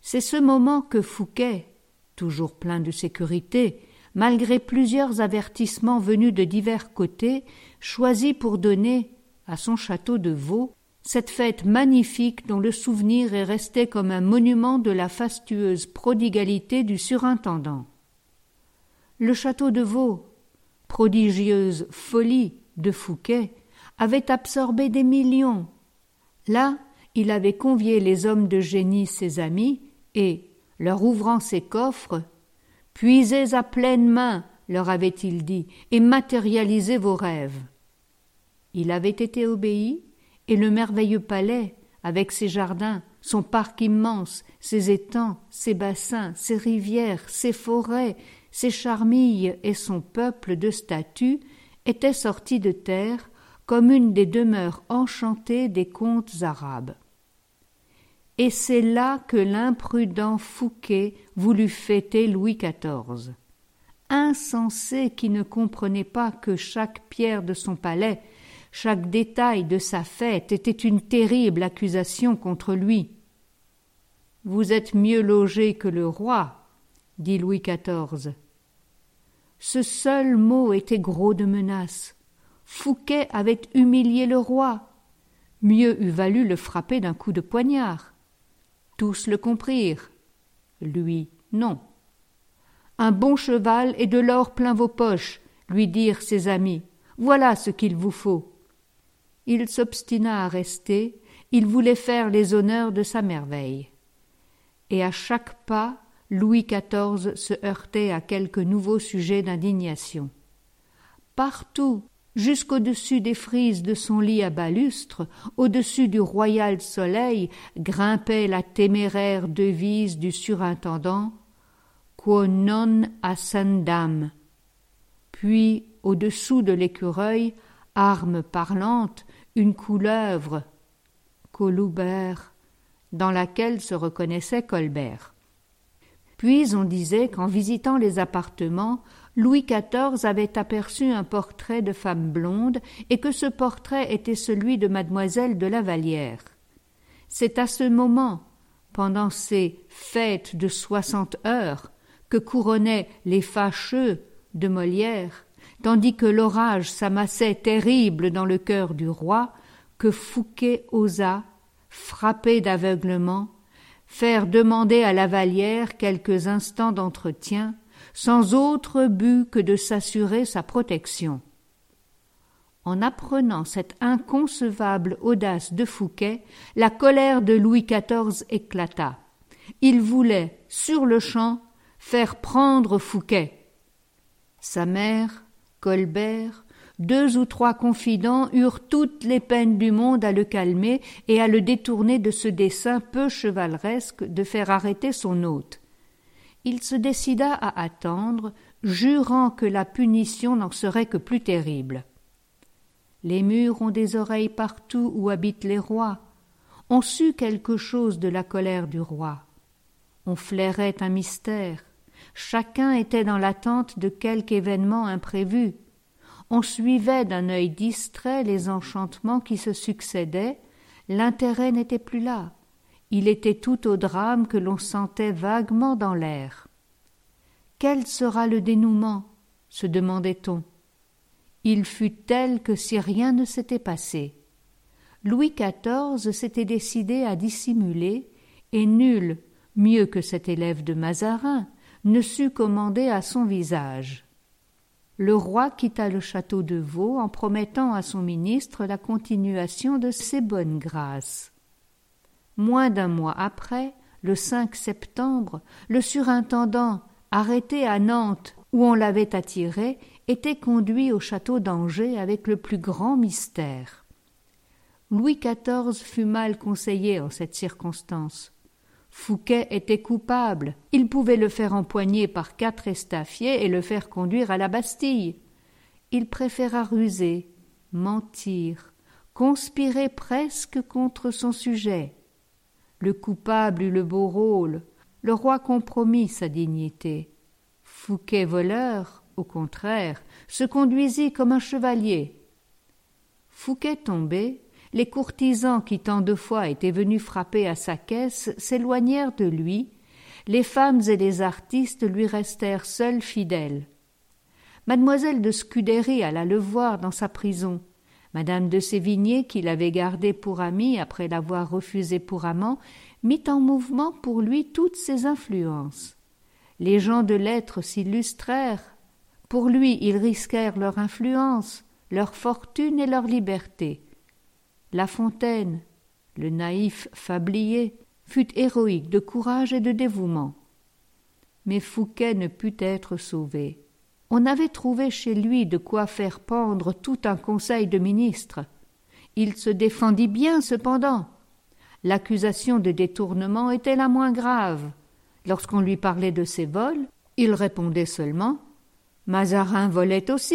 C'est ce moment que Fouquet, toujours plein de sécurité, malgré plusieurs avertissements venus de divers côtés, choisit pour donner, à son château de Vaux, cette fête magnifique dont le souvenir est resté comme un monument de la fastueuse prodigalité du surintendant. Le château de Vaux, prodigieuse folie de Fouquet, avait absorbé des millions. Là, il avait convié les hommes de génie, ses amis, et, leur ouvrant ses coffres, « Puisez à pleine main, leur avait-il dit, et matérialisez vos rêves. » Il avait été obéi, et le merveilleux palais, avec ses jardins, son parc immense, ses étangs, ses bassins, ses rivières, ses forêts, ses charmilles et son peuple de statues, était sorti de terre comme une des demeures enchantées des contes arabes. Et c'est là que l'imprudent Fouquet voulut fêter Louis XIV. Insensé qui ne comprenait pas que chaque pierre de son palais, chaque détail de sa fête était une terrible accusation contre lui. « Vous êtes mieux logé que le roi, » dit Louis XIV. Ce seul mot était gros de menace. Fouquet avait humilié le roi. Mieux eût valu le frapper d'un coup de poignard. Tous le comprirent. Lui, non. « Un bon cheval et de l'or plein vos poches, » lui dirent ses amis. « Voilà ce qu'il vous faut. » Il s'obstina à rester, il voulait faire les honneurs de sa merveille. Et à chaque pas, Louis XIV se heurtait à quelque nouveau sujet d'indignation. Partout, jusqu'au-dessus des frises de son lit à balustre, au-dessus du royal soleil, grimpait la téméraire devise du surintendant « Quo non ascendam ». Puis, au-dessous de l'écureuil, arme parlante, une couleuvre, Colubert, dans laquelle se reconnaissait Colbert. Puis on disait qu'en visitant les appartements, Louis XIV avait aperçu un portrait de femme blonde et que ce portrait était celui de mademoiselle de La Vallière. C'est à ce moment, pendant ces fêtes de 60 heures, que couronnaient les fâcheux de Molière, tandis que l'orage s'amassait terrible dans le cœur du roi, que Fouquet osa, frappé d'aveuglement, faire demander à La Vallière quelques instants d'entretien, sans autre but que de s'assurer sa protection. En apprenant cette inconcevable audace de Fouquet, la colère de Louis XIV éclata. Il voulait, sur-le-champ, faire prendre Fouquet. Sa mère, Colbert, 2 ou 3 confidents eurent toutes les peines du monde à le calmer et à le détourner de ce dessein peu chevaleresque de faire arrêter son hôte. Il se décida à attendre, jurant que la punition n'en serait que plus terrible. Les murs ont des oreilles partout où habitent les rois. On sut quelque chose de la colère du roi. On flairait un mystère. Chacun était dans l'attente de quelque événement imprévu. On suivait d'un œil distrait les enchantements qui se succédaient. L'intérêt n'était plus là. Il était tout au drame que l'on sentait vaguement dans l'air. Quel sera le dénouement ? Se demandait-on. Il fut tel que si rien ne s'était passé. Louis XIV s'était décidé à dissimuler, et nul, mieux que cet élève de Mazarin, ne sut commander à son visage. Le roi quitta le château de Vaux en promettant à son ministre la continuation de ses bonnes grâces. Moins d'un mois après, le 5 septembre, le surintendant, arrêté à Nantes où on l'avait attiré, était conduit au château d'Angers avec le plus grand mystère. Louis XIV fut mal conseillé en cette circonstance. Fouquet était coupable, il pouvait le faire empoigner par 4 estafiers et le faire conduire à la Bastille. Il préféra ruser, mentir, conspirer presque contre son sujet. Le coupable eut le beau rôle, le roi compromit sa dignité. Fouquet voleur, au contraire, se conduisit comme un chevalier. Fouquet tombé, les courtisans qui tant de fois étaient venus frapper à sa caisse s'éloignèrent de lui, les femmes et les artistes lui restèrent seuls fidèles. Mademoiselle de Scudéry alla le voir dans sa prison. Madame de Sévigné, qui l'avait gardé pour ami après l'avoir refusé pour amant, mit en mouvement pour lui toutes ses influences. Les gens de lettres s'illustrèrent. Pour lui, ils risquèrent leur influence, leur fortune et leur liberté. La Fontaine, le naïf Fablier, fut héroïque de courage et de dévouement. Mais Fouquet ne put être sauvé. On avait trouvé chez lui de quoi faire pendre tout un conseil de ministres. Il se défendit bien cependant. L'accusation de détournement était la moins grave. Lorsqu'on lui parlait de ses vols, il répondait seulement « Mazarin volait aussi ».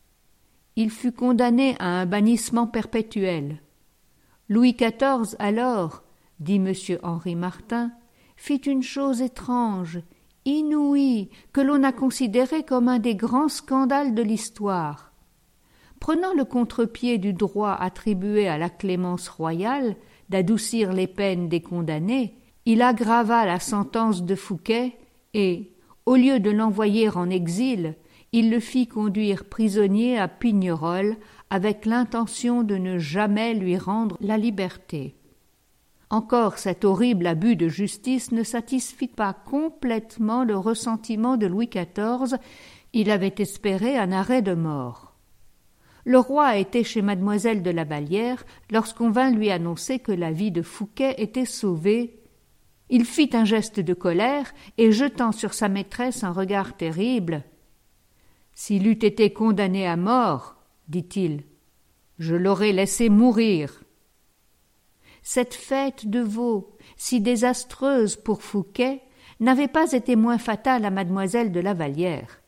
Il fut condamné à un bannissement perpétuel. Louis XIV alors, dit M. Henri Martin, fit une chose étrange, inouïe, que l'on a considérée comme un des grands scandales de l'histoire. Prenant le contre-pied du droit attribué à la clémence royale d'adoucir les peines des condamnés, il aggrava la sentence de Fouquet et, au lieu de l'envoyer en exil, il le fit conduire prisonnier à Pignerol avec l'intention de ne jamais lui rendre la liberté. Encore cet horrible abus de justice ne satisfit pas complètement le ressentiment de Louis XIV, il avait espéré un arrêt de mort. Le roi était chez mademoiselle de la Vallière lorsqu'on vint lui annoncer que la vie de Fouquet était sauvée. Il fit un geste de colère et, jetant sur sa maîtresse un regard terrible, « S'il eût été condamné à mort, dit-il, je l'aurais laissé mourir. » Cette fête de veau, si désastreuse pour Fouquet, n'avait pas été moins fatale à mademoiselle de la Vallière.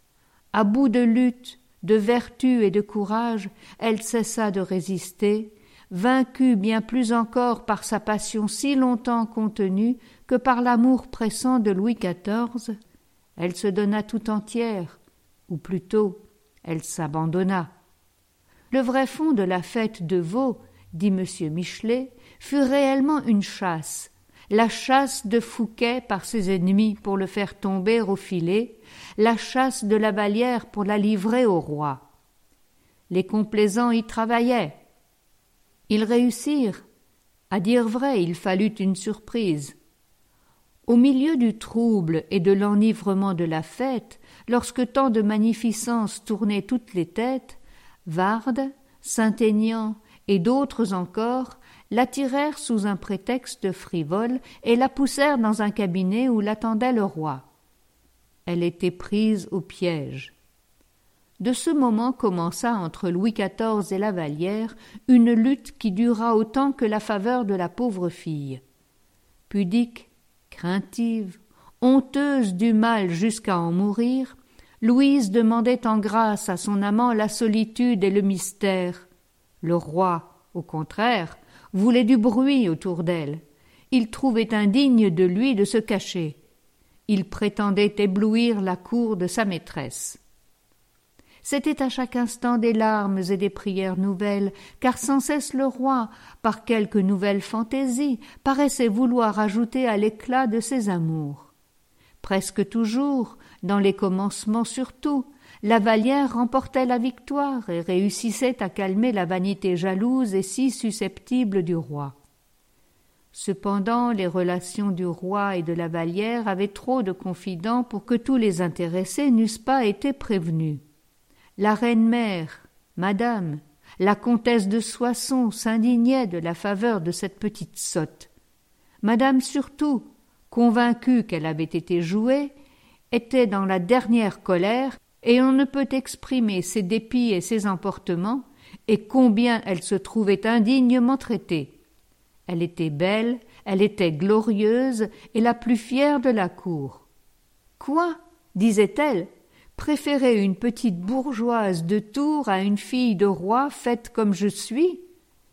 À bout de lutte, de vertu et de courage, elle cessa de résister, vaincue bien plus encore par sa passion si longtemps contenue que par l'amour pressant de Louis XIV. Elle se donna tout entière, ou plutôt, elle s'abandonna. Le vrai fond de la fête de veau, dit M. Michelet, fut réellement une chasse, la chasse de Fouquet par ses ennemis pour le faire tomber au filet, la chasse de la Vallière pour la livrer au roi. Les complaisants y travaillaient. Ils réussirent. À dire vrai, il fallut une surprise. Au milieu du trouble et de l'enivrement de la fête, lorsque tant de magnificence tournait toutes les têtes, Vardes, Saint-Aignan et d'autres encore l'attirèrent sous un prétexte frivole et la poussèrent dans un cabinet où l'attendait le roi. Elle était prise au piège. De ce moment commença entre Louis XIV et la Vallière une lutte qui dura autant que la faveur de la pauvre fille. Pudique, craintive, honteuse du mal jusqu'à en mourir, Louise demandait en grâce à son amant la solitude et le mystère. Le roi, au contraire, voulait du bruit autour d'elle. Il trouvait indigne de lui de se cacher. Il prétendait éblouir la cour de sa maîtresse. C'était à chaque instant des larmes et des prières nouvelles, car sans cesse le roi, par quelque nouvelle fantaisie, paraissait vouloir ajouter à l'éclat de ses amours. Presque toujours, dans les commencements surtout, la Vallière remportait la victoire et réussissait à calmer la vanité jalouse et si susceptible du roi. Cependant, les relations du roi et de la Vallière avaient trop de confidents pour que tous les intéressés n'eussent pas été prévenus. La reine-mère, madame, la comtesse de Soissons s'indignaient de la faveur de cette petite sotte. Madame surtout, convaincue qu'elle avait été jouée, était dans la dernière colère, et on ne peut exprimer ses dépits et ses emportements, et combien elle se trouvait indignement traitée. Elle était belle, elle était glorieuse, et la plus fière de la cour. Quoi, disait-elle, préférer une petite bourgeoise de Tours à une fille de roi faite comme je suis?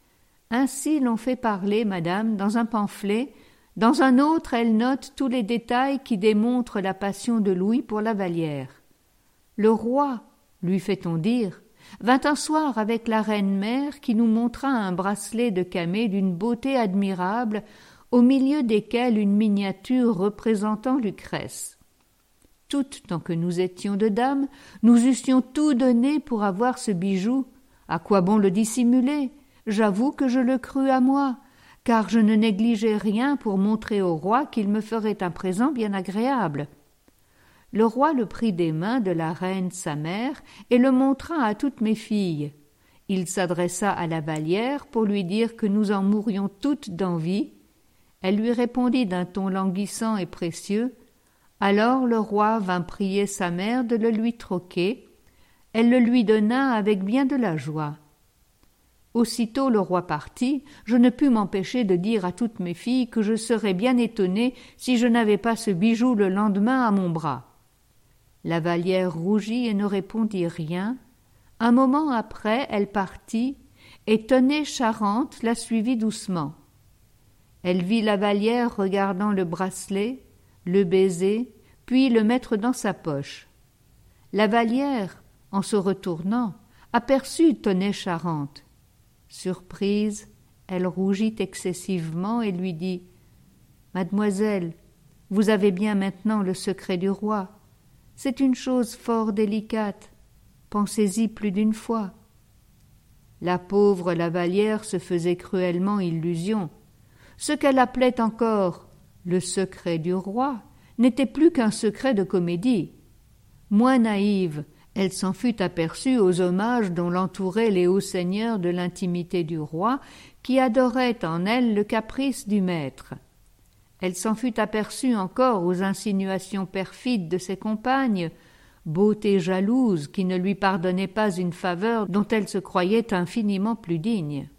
Ainsi l'on fait parler, madame, dans un pamphlet. Dans un autre, elle note tous les détails qui démontrent la passion de Louis pour la Vallière. Le roi, lui fait-on dire, vint un soir avec la reine-mère qui nous montra un bracelet de camée d'une beauté admirable, au milieu desquels une miniature représentant Lucrèce. Toutes, tant que nous étions de dames, nous eussions tout donné pour avoir ce bijou. À quoi bon le dissimuler? J'avoue que je le crus à moi, car je ne négligeais rien pour montrer au roi qu'il me ferait un présent bien agréable. Le roi le prit des mains de la reine sa mère et le montra à toutes mes filles. Il s'adressa à la Vallière pour lui dire que nous en mourions toutes d'envie. Elle lui répondit d'un ton languissant et précieux. Alors le roi vint prier sa mère de le lui troquer. Elle le lui donna avec bien de la joie. Aussitôt le roi partit, je ne pus m'empêcher de dire à toutes mes filles que je serais bien étonnée si je n'avais pas ce bijou le lendemain à mon bras. La Vallière rougit et ne répondit rien. Un moment après, elle partit, et Tonnet Charente la suivit doucement. Elle vit la Vallière regardant le bracelet, le baiser, puis le mettre dans sa poche. La Vallière, en se retournant, aperçut Tonnet Charente. Surprise, elle rougit excessivement et lui dit « Mademoiselle, vous avez bien maintenant le secret du roi. C'est une chose fort délicate. Pensez-y plus d'une fois. » La pauvre la Vallière se faisait cruellement illusion. Ce qu'elle appelait encore le secret du roi n'était plus qu'un secret de comédie. Moins naïve, elle s'en fut aperçue aux hommages dont l'entouraient les hauts seigneurs de l'intimité du roi, qui adoraient en elle le caprice du maître. Elle s'en fut aperçue encore aux insinuations perfides de ses compagnes, beauté jalouse qui ne lui pardonnait pas une faveur dont elle se croyait infiniment plus digne.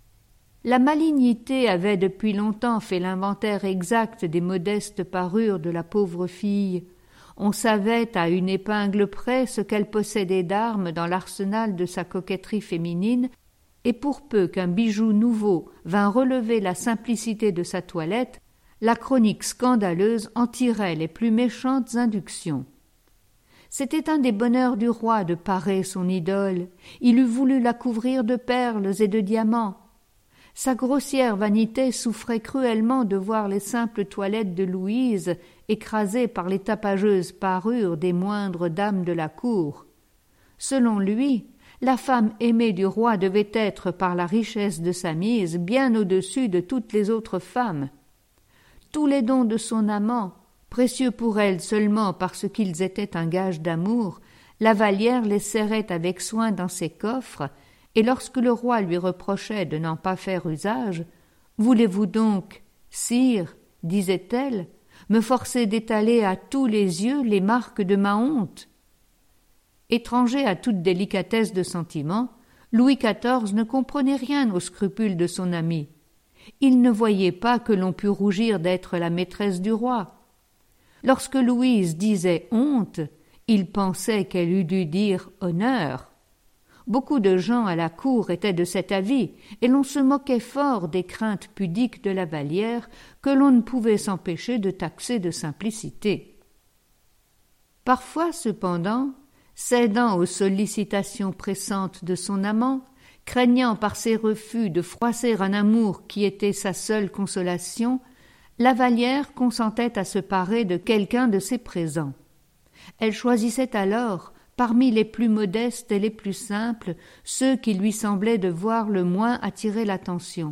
La malignité avait depuis longtemps fait l'inventaire exact des modestes parures de la pauvre fille. On savait à une épingle près ce qu'elle possédait d'armes dans l'arsenal de sa coquetterie féminine, et pour peu qu'un bijou nouveau vînt relever la simplicité de sa toilette, la chronique scandaleuse en tirait les plus méchantes inductions. C'était un des bonheurs du roi de parer son idole. Il eût voulu la couvrir de perles et de diamants. Sa grossière vanité souffrait cruellement de voir les simples toilettes de Louise écrasées par les tapageuses parures des moindres dames de la cour. Selon lui, la femme aimée du roi devait être, par la richesse de sa mise, bien au-dessus de toutes les autres femmes. Tous les dons de son amant, précieux pour elle seulement parce qu'ils étaient un gage d'amour, la Vallière les serrait avec soin dans ses coffres, et lorsque le roi lui reprochait de n'en pas faire usage, « Voulez-vous donc, sire, disait-elle, me forcer d'étaler à tous les yeux les marques de ma honte ?» Étranger à toute délicatesse de sentiment, Louis XIV ne comprenait rien aux scrupules de son ami. Il ne voyait pas que l'on pût rougir d'être la maîtresse du roi. Lorsque Louise disait « honte », il pensait qu'elle eût dû dire « honneur ». Beaucoup de gens à la cour étaient de cet avis, et l'on se moquait fort des craintes pudiques de la Vallière que l'on ne pouvait s'empêcher de taxer de simplicité. Parfois, cependant, cédant aux sollicitations pressantes de son amant, craignant par ses refus de froisser un amour qui était sa seule consolation, la Vallière consentait à se parer de quelqu'un de ses présents. Elle choisissait alors, parmi les plus modestes et les plus simples, ceux qui lui semblaient devoir le moins attirer l'attention.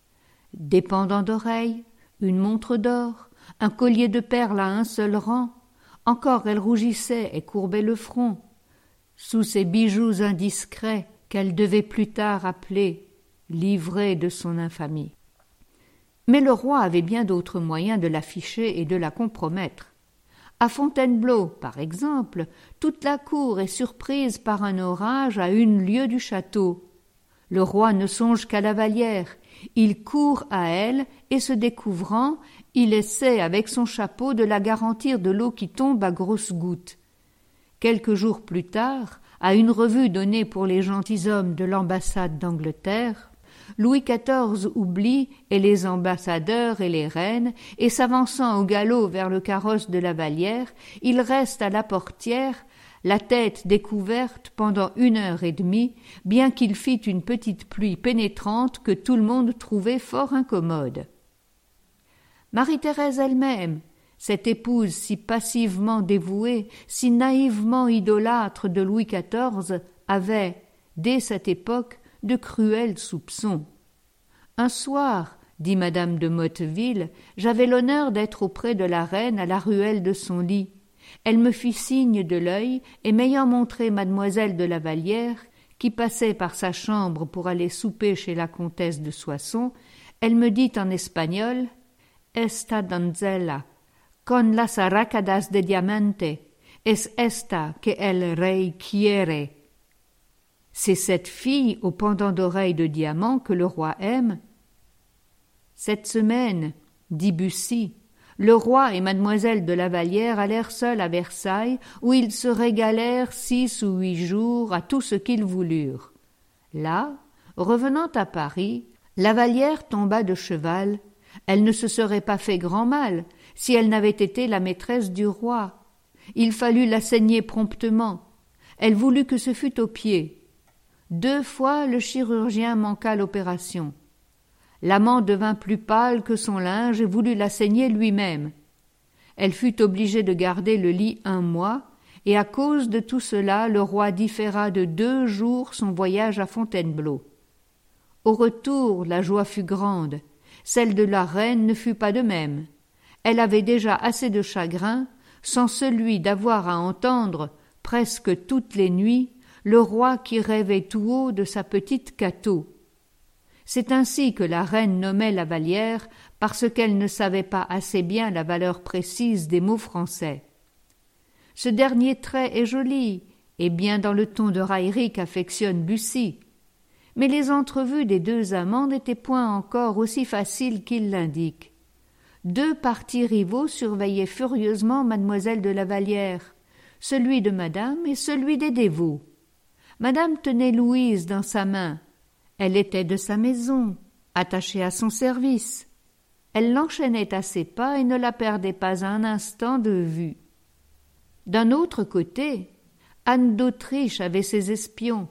Des pendants d'oreilles, une montre d'or, un collier de perles à un seul rang, encore elle rougissait et courbait le front. Sous ces bijoux indiscrets qu'elle devait plus tard appeler « livrée de son infamie ». Mais le roi avait bien d'autres moyens de l'afficher et de la compromettre. À Fontainebleau, par exemple, toute la cour est surprise par un orage à 1 lieue du château. Le roi ne songe qu'à la Vallière. Il court à elle et, se découvrant, il essaie avec son chapeau de la garantir de l'eau qui tombe à grosses gouttes. Quelques jours plus tard, à une revue donnée pour les gentilshommes de l'ambassade d'Angleterre, Louis XIV oublie et les ambassadeurs et les reines, et s'avançant au galop vers le carrosse de la Vallière, il reste à la portière, la tête découverte pendant 1 heure et demie, bien qu'il fît une petite pluie pénétrante que tout le monde trouvait fort incommode. Marie-Thérèse elle-même, cette épouse si passivement dévouée, si naïvement idolâtre de Louis XIV, avait, dès cette époque, de cruels soupçons. Un soir, dit madame de Motteville, j'avais l'honneur d'être auprès de la reine à la ruelle de son lit. Elle me fit signe de l'œil, et m'ayant montré mademoiselle de la Vallière, qui passait par sa chambre pour aller souper chez la comtesse de Soissons, elle me dit en espagnol « Esta donzella, con las arracadas de diamante, es esta que el rey quiere. » C'est cette fille au pendant d'oreilles de diamant que le roi aime. Cette semaine, dit Bussy, le roi et mademoiselle de la Vallière allèrent seuls à Versailles, où ils se régalèrent 6 ou 8 jours à tout ce qu'ils voulurent. Là, revenant à Paris, la Vallière tomba de cheval. Elle ne se serait pas fait grand mal si elle n'avait été la maîtresse du roi. Il fallut la saigner promptement. Elle voulut que ce fût au pied. 2 fois le chirurgien manqua l'opération. L'amant devint plus pâle que son linge et voulut la saigner lui-même. Elle fut obligée de garder le lit 1 mois, et à cause de tout cela, le roi différa de 2 jours son voyage à Fontainebleau. Au retour, la joie fut grande. Celle de la reine ne fut pas de même. Elle avait déjà assez de chagrin, sans celui d'avoir à entendre, presque toutes les nuits, le roi qui rêvait tout haut de sa petite Cato. C'est ainsi que la reine nommait la Vallière, parce qu'elle ne savait pas assez bien la valeur précise des mots français. Ce dernier trait est joli, et bien dans le ton de raillerie qu'affectionne Bussy. Mais les entrevues des 2 amants n'étaient point encore aussi faciles qu'il l'indique. 2 partis rivaux surveillaient furieusement mademoiselle de la Vallière, celui de madame et celui des dévots. Madame tenait Louise dans sa main. Elle était de sa maison, attachée à son service. Elle l'enchaînait à ses pas et ne la perdait pas un instant de vue. D'un autre côté, Anne d'Autriche avait ses espions.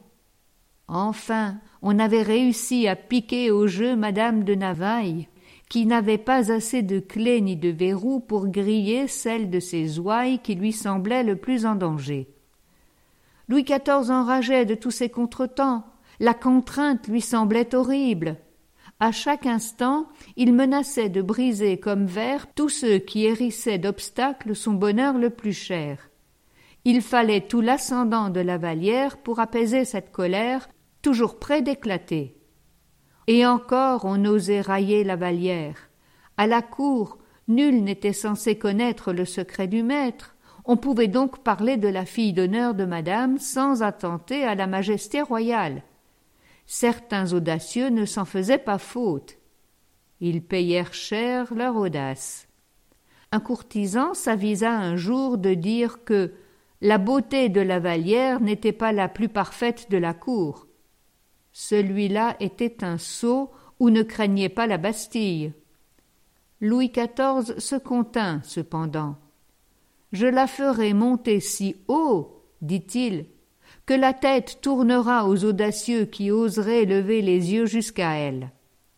Enfin, on avait réussi à piquer au jeu madame de Navailles, qui n'avait pas assez de clés ni de verrous pour griller celle de ses ouailles qui lui semblait le plus en danger. Louis XIV enrageait de tous ces contretemps. La contrainte lui semblait horrible. À chaque instant, il menaçait de briser comme verre tous ceux qui hérissaient d'obstacles son bonheur le plus cher. Il fallait tout l'ascendant de la Vallière pour apaiser cette colère, toujours près d'éclater. Et encore on osait railler la Vallière. À la cour, nul n'était censé connaître le secret du maître. On pouvait donc parler de la fille d'honneur de madame sans attenter à la majesté royale. Certains audacieux ne s'en faisaient pas faute. Ils payèrent cher leur audace. Un courtisan s'avisa un jour de dire que la beauté de la Vallière n'était pas la plus parfaite de la cour. Celui-là était un sot ou ne craignait pas la Bastille. Louis XIV se contint cependant. « Je la ferai monter si haut, dit-il, que la tête tournera aux audacieux qui oseraient lever les yeux jusqu'à elle. »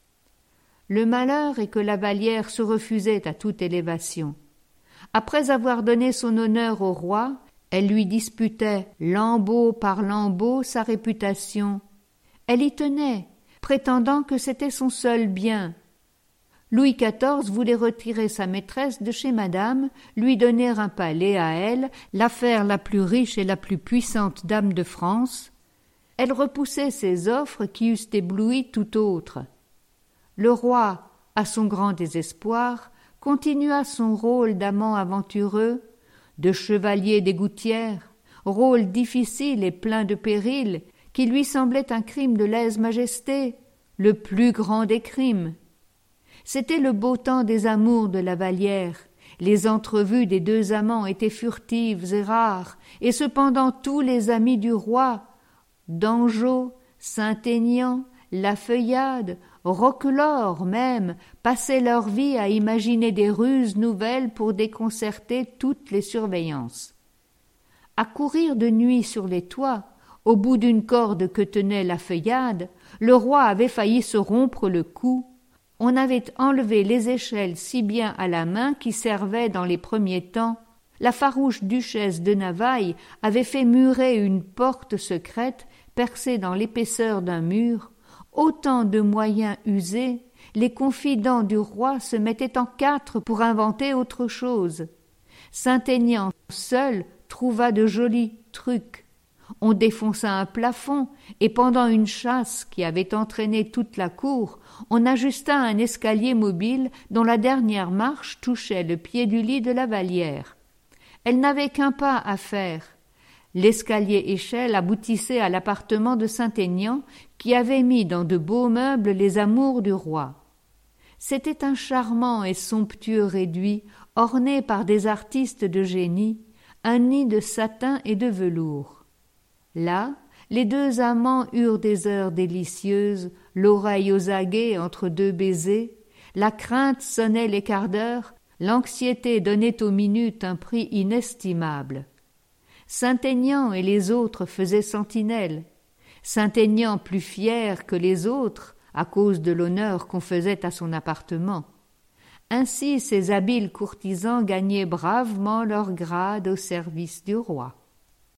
Le malheur est que la Vallière se refusait à toute élévation. Après avoir donné son honneur au roi, elle lui disputait lambeau par lambeau sa réputation. Elle y tenait, prétendant que c'était son seul bien. Louis XIV voulait retirer sa maîtresse de chez madame, lui donner un palais à elle, la faire la plus riche et la plus puissante dame de France. Elle repoussait ces offres qui eussent ébloui tout autre. Le roi, à son grand désespoir, continua son rôle d'amant aventureux, de chevalier des Gouttières, rôle difficile et plein de périls, qui lui semblait un crime de lèse-majesté, le plus grand des crimes. C'était le beau temps des amours de la Vallière. Les entrevues des 2 amants étaient furtives et rares, et cependant tous les amis du roi, Dangeau, Saint-Aignan, La Feuillade, Roquelaure même, passaient leur vie à imaginer des ruses nouvelles pour déconcerter toutes les surveillances. À courir de nuit sur les toits, au bout d'une corde que tenait la feuillade, le roi avait failli se rompre le cou. On avait enlevé les échelles si bien à la main qui servaient dans les premiers temps. La farouche duchesse de Navailles avait fait murer une porte secrète percée dans l'épaisseur d'un mur. Autant de moyens usés, les confidents du roi se mettaient en quatre pour inventer autre chose. Saint-Aignan seul trouva de jolis trucs. On défonça un plafond, et pendant une chasse qui avait entraîné toute la cour, on ajusta un escalier mobile dont la dernière marche touchait le pied du lit de la Vallière. Elle n'avait qu'un pas à faire. L'escalier-échelle aboutissait à l'appartement de Saint-Aignan, qui avait mis dans de beaux meubles les amours du roi. C'était un charmant et somptueux réduit, orné par des artistes de génie, un nid de satin et de velours. Là, les deux amants eurent des heures délicieuses, l'oreille aux aguets entre deux baisers, la crainte sonnait les quarts d'heure, l'anxiété donnait aux minutes un prix inestimable. Saint-Aignan et les autres faisaient sentinelle. Saint-Aignan plus fier que les autres à cause de l'honneur qu'on faisait à son appartement. Ainsi ces habiles courtisans gagnaient bravement leur grade au service du roi.